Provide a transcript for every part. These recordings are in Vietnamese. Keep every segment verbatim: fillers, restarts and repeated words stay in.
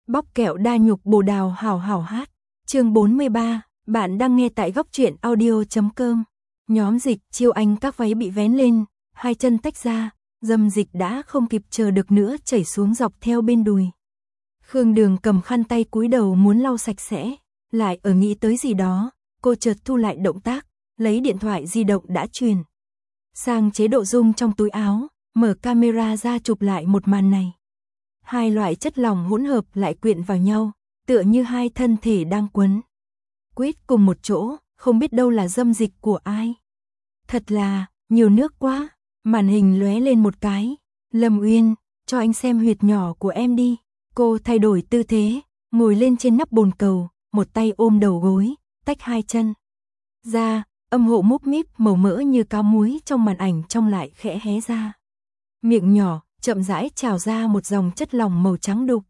Bóc kẹo đa nhục bồ đào hảo hảo hát. Chương bốn mươi ba, bạn đang nghe tại góc truyện audio chấm com. Nhóm Dịch Chiêu Anh các váy bị vén lên, hai chân tách ra, dâm dịch đã không kịp chờ được nữa chảy xuống dọc theo bên đùi. Khương Đường cầm khăn tay cúi đầu muốn lau sạch sẽ, lại ở nghĩ tới gì đó, cô chợt thu lại động tác, lấy điện thoại di động đã truyền sang chế độ zoom trong túi áo, mở camera ra chụp lại một màn này. Hai loại chất lỏng hỗn hợp lại quyện vào nhau, tựa như hai thân thể đang quấn quýt cùng một chỗ, không biết đâu là dâm dịch của ai. Thật là, nhiều nước quá. Màn hình lóe lên một cái. Lâm Uyên, cho anh xem huyệt nhỏ của em đi. Cô thay đổi tư thế, ngồi lên trên nắp bồn cầu, một tay ôm đầu gối, tách hai chân ra, âm hộ múp míp màu mỡ như cáo muối trong màn ảnh trong lại khẽ hé ra. Miệng nhỏ, chậm rãi trào ra một dòng chất lỏng màu trắng đục.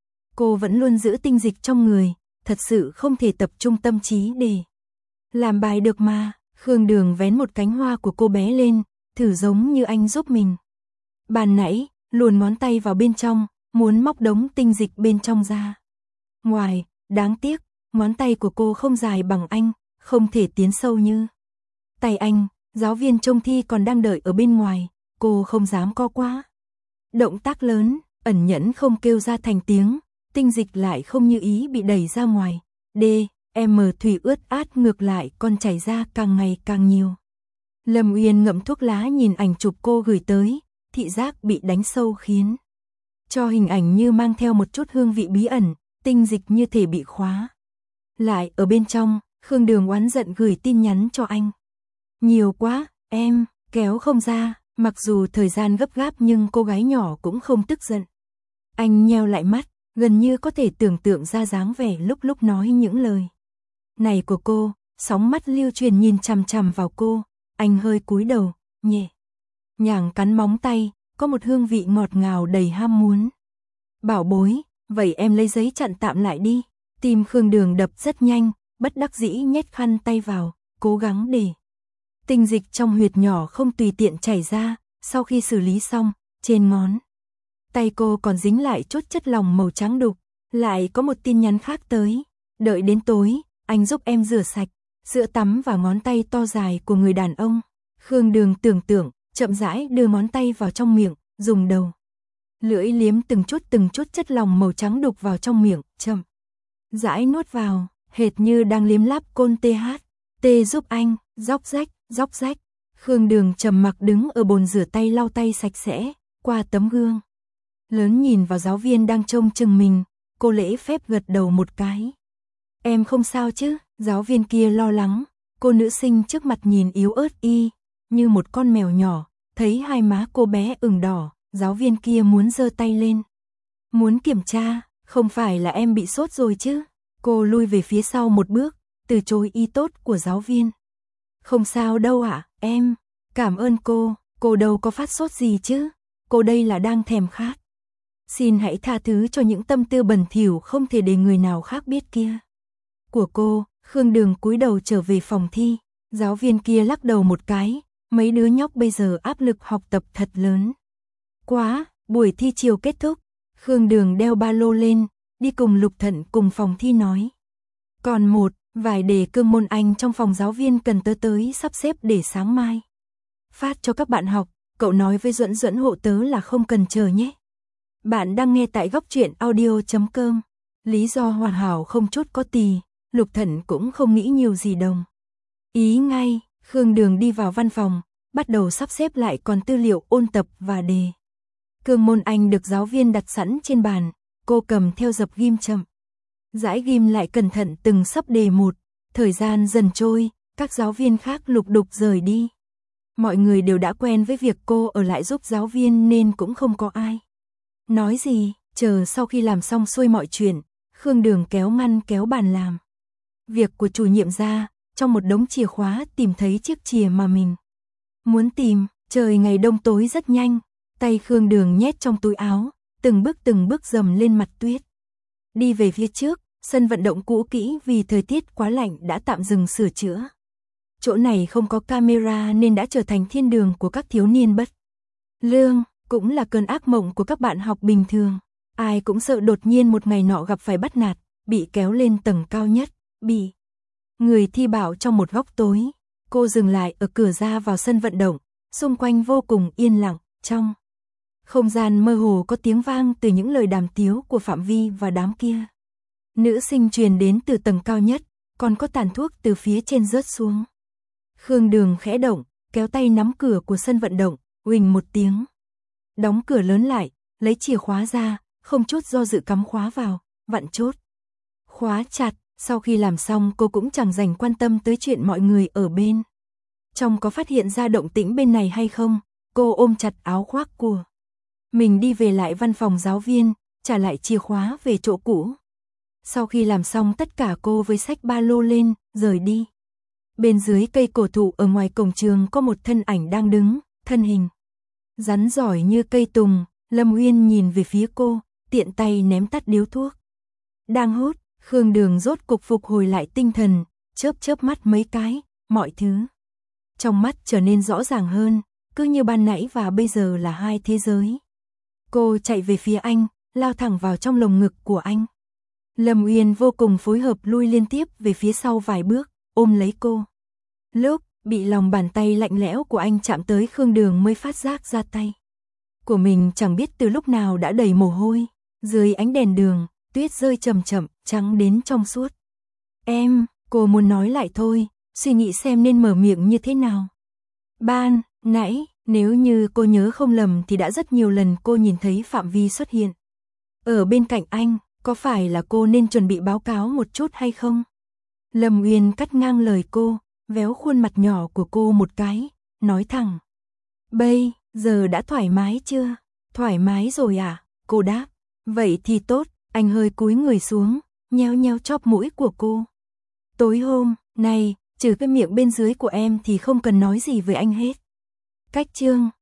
Cô vẫn luôn giữ tinh dịch trong người, thật sự không thể tập trung tâm trí để làm bài được mà. Khương Đường vén một cánh hoa của cô bé lên, thử giống như anh giúp mình. Ban nãy, luồn ngón tay vào bên trong, muốn móc đống tinh dịch bên trong ra ngoài, đáng tiếc, ngón tay của cô không dài bằng anh, không thể tiến sâu như tay anh. Giáo viên trông thi còn đang đợi ở bên ngoài, cô không dám co quá. Động tác lớn, ẩn nhẫn không kêu ra thành tiếng, tinh dịch lại không như ý bị đẩy ra ngoài. D, M thủy ướt át ngược lại còn chảy ra càng ngày càng nhiều. Lâm Uyên ngậm thuốc lá nhìn ảnh chụp cô gửi tới, thị giác bị đánh sâu khiến cho hình ảnh như mang theo một chút hương vị bí ẩn, tinh dịch như thể bị khóa lại ở bên trong. Khương Đường oán giận gửi tin nhắn cho anh. Nhiều quá, em, kéo không ra. Mặc dù thời gian gấp gáp nhưng cô gái nhỏ cũng không tức giận. Anh nheo lại mắt, gần như có thể tưởng tượng ra dáng vẻ lúc lúc nói những lời này của cô, sóng mắt lưu truyền nhìn chằm chằm vào cô. Anh hơi cúi đầu, nhẹ nhàng cắn móng tay, có một hương vị ngọt ngào đầy ham muốn. Bảo bối, vậy em lấy giấy chặn tạm lại đi. Tim Khương Đường đập rất nhanh, bất đắc dĩ nhét khăn tay vào, cố gắng để tinh dịch trong huyệt nhỏ không tùy tiện chảy ra. Sau khi xử lý xong, trên ngón tay cô còn dính lại chút chất lỏng màu trắng đục. Lại có một tin nhắn khác tới. Đợi đến tối, anh giúp em rửa sạch sữa tắm và ngón tay to dài của người đàn ông. Khương Đường tưởng tượng, chậm rãi đưa ngón tay vào trong miệng, dùng đầu lưỡi liếm từng chút từng chút chất lỏng màu trắng đục vào trong miệng, chậm rãi nuốt vào, hệt như đang liếm láp côn tê hát. Tê giúp anh, róc rách, róc rách. Khương Đường trầm mặc đứng ở bồn rửa tay lau tay sạch sẽ, qua tấm gương lớn nhìn vào giáo viên đang trông chừng mình, cô lễ phép gật đầu một cái. Em không sao chứ? Giáo viên kia lo lắng, cô nữ sinh trước mặt nhìn yếu ớt y như một con mèo nhỏ, thấy hai má cô bé ửng đỏ, giáo viên kia muốn giơ tay lên, muốn kiểm tra, không phải là em bị sốt rồi chứ? Cô lui về phía sau một bước, từ chối ý tốt của giáo viên. Không sao đâu ạ, à, em, cảm ơn cô, cô đâu có phát sốt gì chứ, cô đây là đang thèm khát. Xin hãy tha thứ cho những tâm tư bẩn thỉu không thể để người nào khác biết kia của cô. Khương Đường cúi đầu trở về phòng thi, giáo viên kia lắc đầu một cái, mấy đứa nhóc bây giờ áp lực học tập thật lớn. Quá, buổi thi chiều kết thúc, Khương Đường đeo ba lô lên, đi cùng Lục Thận cùng phòng thi nói. Còn một, vài đề cương môn Anh trong phòng giáo viên cần tớ tới sắp xếp để sáng mai phát cho các bạn học, cậu nói với Duẫn Duẫn hộ tớ là không cần chờ nhé. Bạn đang nghe tại góc truyện audio chấm com. Lý do hoàn hảo không chút có tì, Lục Thận cũng không nghĩ nhiều gì đồng ý ngay. Khương Đường đi vào văn phòng, bắt đầu sắp xếp lại còn tư liệu ôn tập và đề cương môn Anh được giáo viên đặt sẵn trên bàn. Cô cầm theo dập ghim chậm rãi ghim lại cẩn thận từng sấp đề một. Thời gian dần trôi, các giáo viên khác lục đục rời đi. Mọi người đều đã quen với việc cô ở lại giúp giáo viên nên cũng không có ai nói gì. Chờ sau khi làm xong xuôi mọi chuyện, Khương Đường kéo ngăn kéo bàn làm việc của chủ nhiệm ra, trong một đống chìa khóa tìm thấy chiếc chìa mà mình muốn tìm. Trời ngày đông tối rất nhanh, tay Khương Đường nhét trong túi áo, từng bước từng bước dầm lên mặt tuyết. Đi về phía trước, sân vận động cũ kỹ vì thời tiết quá lạnh đã tạm dừng sửa chữa. Chỗ này không có camera nên đã trở thành thiên đường của các thiếu niên bất lương, cũng là cơn ác mộng của các bạn học bình thường. Ai cũng sợ đột nhiên một ngày nọ gặp phải bắt nạt, bị kéo lên tầng cao nhất, bị người thi bảo trong một góc tối. Cô dừng lại ở cửa ra vào sân vận động, xung quanh vô cùng yên lặng, trong không gian mơ hồ có tiếng vang từ những lời đàm tiếu của Phạm Vi và đám kia. Nữ sinh truyền đến từ tầng cao nhất, còn có tàn thuốc từ phía trên rớt xuống. Khương Đường khẽ động, kéo tay nắm cửa của sân vận động, huỳnh một tiếng. Đóng cửa lớn lại, lấy chìa khóa ra, không chút do dự cắm khóa vào, vặn chốt. Khóa chặt, sau khi làm xong cô cũng chẳng dành quan tâm tới chuyện mọi người ở bên trong có phát hiện ra động tĩnh bên này hay không, cô ôm chặt áo khoác của mình đi về lại văn phòng giáo viên, trả lại chìa khóa về chỗ cũ. Sau khi làm xong tất cả cô với xách ba lô lên, rời đi. Bên dưới cây cổ thụ ở ngoài cổng trường có một thân ảnh đang đứng, thân hình rắn giỏi như cây tùng. Lâm Uyên nhìn về phía cô, tiện tay ném tắt điếu thuốc đang hút. Khương Đường rốt cục phục hồi lại tinh thần, chớp chớp mắt mấy cái, mọi thứ trong mắt trở nên rõ ràng hơn, cứ như ban nãy và bây giờ là hai thế giới. Cô chạy về phía anh, lao thẳng vào trong lồng ngực của anh. Lâm Uyên vô cùng phối hợp lui liên tiếp về phía sau vài bước, ôm lấy cô. Lúc bị lòng bàn tay lạnh lẽo của anh chạm tới, Khương Đường mới phát giác ra tay của mình chẳng biết từ lúc nào đã đầy mồ hôi. Dưới ánh đèn đường, tuyết rơi chậm chậm, trắng đến trong suốt. Em, cô muốn nói lại thôi, suy nghĩ xem nên mở miệng như thế nào. Ban nãy, nếu như cô nhớ không lầm thì đã rất nhiều lần cô nhìn thấy Phạm Vi xuất hiện ở bên cạnh anh, có phải là cô nên chuẩn bị báo cáo một chút hay không? Lâm Uyên cắt ngang lời cô, véo khuôn mặt nhỏ của cô một cái, nói thẳng. Bây giờ đã thoải mái chưa? Thoải mái rồi à? Cô đáp. Vậy thì tốt. Anh hơi cúi người xuống, nheo nheo chóp mũi của cô. Tối hôm nay, trừ cái miệng bên dưới của em thì không cần nói gì với anh hết. Cách chương